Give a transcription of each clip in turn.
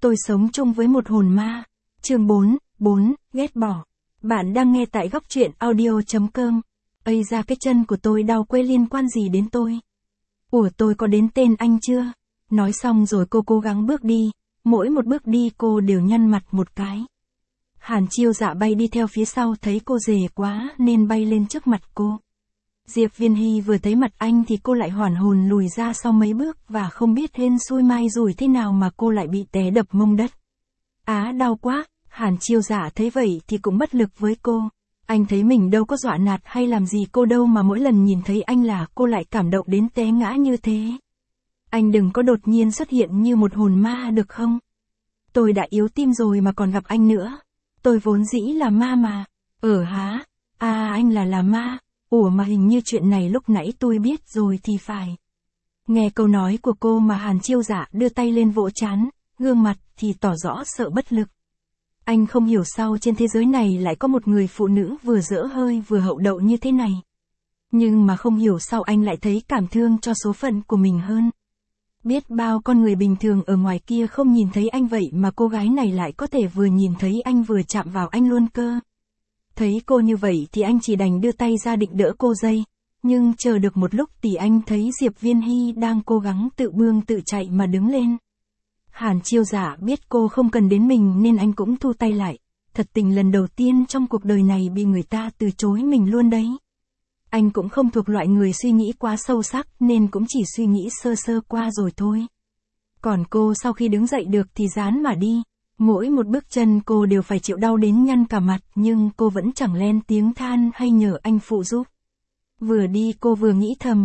Tôi sống chung với một hồn ma. Chương 4, ghét bỏ. Bạn đang nghe tại góc truyện audio.com. Ây da, cái chân của tôi đau quê liên quan gì đến tôi? Ủa, tôi có đến tên anh chưa? Nói xong rồi cô cố gắng bước đi, mỗi một bước đi cô đều nhăn mặt một cái. Hàn Chiêu Dạ bay đi theo phía sau, thấy cô rề quá nên bay lên trước mặt cô. Diệp Viên Hy vừa thấy mặt anh thì cô lại hoảng hồn lùi ra sau mấy bước và không biết hên xui mai rủi thế nào mà cô lại bị té đập mông đất. Á, đau quá. Hàn Chiêu Dạ thấy vậy thì cũng bất lực với cô. Anh thấy mình đâu có dọa nạt hay làm gì cô đâu mà mỗi lần nhìn thấy anh là cô lại cảm động đến té ngã như thế. Anh đừng có đột nhiên xuất hiện như một hồn ma được không? Tôi đã yếu tim rồi mà còn gặp anh nữa. Tôi vốn dĩ là ma mà. Hả? À, anh là ma. Ủa mà hình như chuyện này lúc nãy tôi biết rồi thì phải. Nghe câu nói của cô mà Hàn Chiêu Dạ đưa tay lên vỗ trán, gương mặt thì tỏ rõ sợ bất lực. Anh không hiểu sao trên thế giới này lại có một người phụ nữ vừa dở hơi vừa hậu đậu như thế này. Nhưng mà không hiểu sao anh lại thấy cảm thương cho số phận của mình hơn. Biết bao con người bình thường ở ngoài kia không nhìn thấy anh vậy mà cô gái này lại có thể vừa nhìn thấy anh vừa chạm vào anh luôn cơ. Thấy cô như vậy thì anh chỉ đành đưa tay ra định đỡ cô dây. Nhưng chờ được một lúc thì anh thấy Diệp Viên Hy đang cố gắng tự bươn tự chạy mà đứng lên. Hàn Chiêu Dạ biết cô không cần đến mình nên anh cũng thu tay lại. Thật tình lần đầu tiên trong cuộc đời này bị người ta từ chối mình luôn đấy. Anh cũng không thuộc loại người suy nghĩ quá sâu sắc nên cũng chỉ suy nghĩ sơ sơ qua rồi thôi. Còn cô sau khi đứng dậy được thì rán mà đi. Mỗi một bước chân cô đều phải chịu đau đến nhăn cả mặt nhưng cô vẫn chẳng len tiếng than hay nhờ anh phụ giúp. Vừa đi cô vừa nghĩ thầm,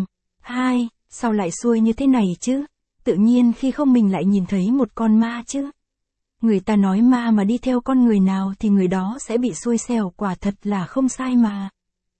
sao lại xui như thế này chứ? Tự nhiên khi không mình lại nhìn thấy một con ma chứ. Người ta nói ma mà đi theo con người nào thì người đó sẽ bị xui xẻo, quả thật là không sai mà.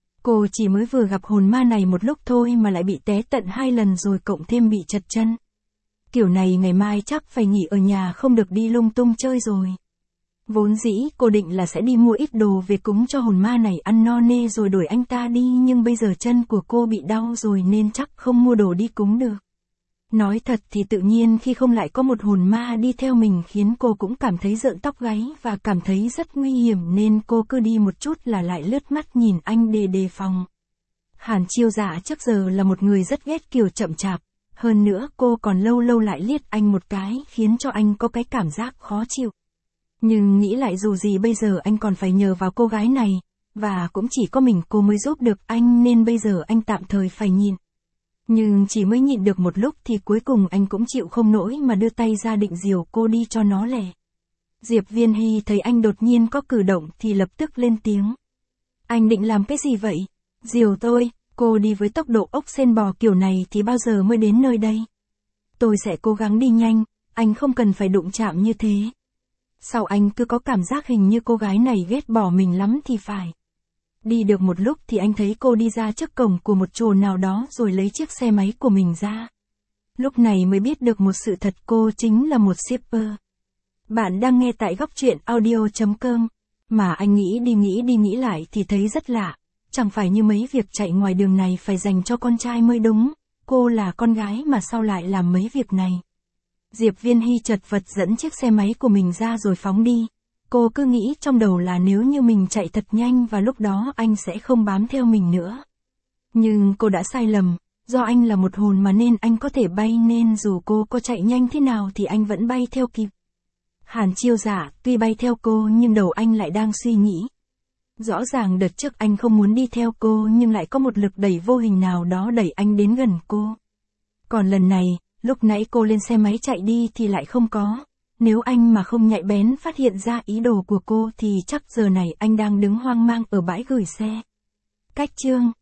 Cô chỉ mới vừa gặp hồn ma này một lúc thôi mà lại bị té tận 2 lần rồi cộng thêm bị trật chân. Kiểu này ngày mai chắc phải nghỉ ở nhà không được đi lung tung chơi rồi. Vốn dĩ cô định là sẽ đi mua ít đồ về cúng cho hồn ma này ăn no nê rồi đuổi anh ta đi, nhưng bây giờ chân của cô bị đau rồi nên chắc không mua đồ đi cúng được. Nói thật thì tự nhiên khi không lại có một hồn ma đi theo mình khiến cô cũng cảm thấy rợn tóc gáy và cảm thấy rất nguy hiểm nên cô cứ đi một chút là lại lướt mắt nhìn anh để đề phòng. Hàn Chiêu Dạ trước giờ là một người rất ghét kiểu chậm chạp. Hơn nữa cô còn lâu lâu lại liếc anh một cái khiến cho anh có cái cảm giác khó chịu. Nhưng nghĩ lại dù gì bây giờ anh còn phải nhờ vào cô gái này, và cũng chỉ có mình cô mới giúp được anh nên bây giờ anh tạm thời phải nhịn. Nhưng chỉ mới nhịn được một lúc thì cuối cùng anh cũng chịu không nổi mà đưa tay ra định dìu cô đi cho nó lẹ. Diệp Viên Hy thấy anh đột nhiên có cử động thì lập tức lên tiếng. Anh định làm cái gì vậy? Dìu tôi. Cô đi với tốc độ ốc sên bò kiểu này thì bao giờ mới đến nơi đây? Tôi sẽ cố gắng đi nhanh, anh không cần phải đụng chạm như thế. Sao anh cứ có cảm giác hình như cô gái này ghét bỏ mình lắm thì phải. Đi được một lúc thì anh thấy cô đi ra trước cổng của một chùa nào đó rồi lấy chiếc xe máy của mình ra. Lúc này mới biết được một sự thật, cô chính là một shipper. Bạn đang nghe tại góc truyện audio.com. Mà anh nghĩ đi nghĩ lại thì thấy rất lạ. Chẳng phải như mấy việc chạy ngoài đường này phải dành cho con trai mới đúng, cô là con gái mà sao lại làm mấy việc này. Diệp Viên Hy chật vật dẫn chiếc xe máy của mình ra rồi phóng đi. Cô cứ nghĩ trong đầu là nếu như mình chạy thật nhanh và lúc đó anh sẽ không bám theo mình nữa. Nhưng cô đã sai lầm, do anh là một hồn mà nên anh có thể bay nên dù cô có chạy nhanh thế nào thì anh vẫn bay theo kịp. Hàn Chiêu Dạ tuy bay theo cô nhưng đầu anh lại đang suy nghĩ. Rõ ràng đợt trước anh không muốn đi theo cô nhưng lại có một lực đẩy vô hình nào đó đẩy anh đến gần cô. Còn lần này, lúc nãy cô lên xe máy chạy đi thì lại không có. Nếu anh mà không nhạy bén phát hiện ra ý đồ của cô thì chắc giờ này anh đang đứng hoang mang ở bãi gửi xe. Cách chương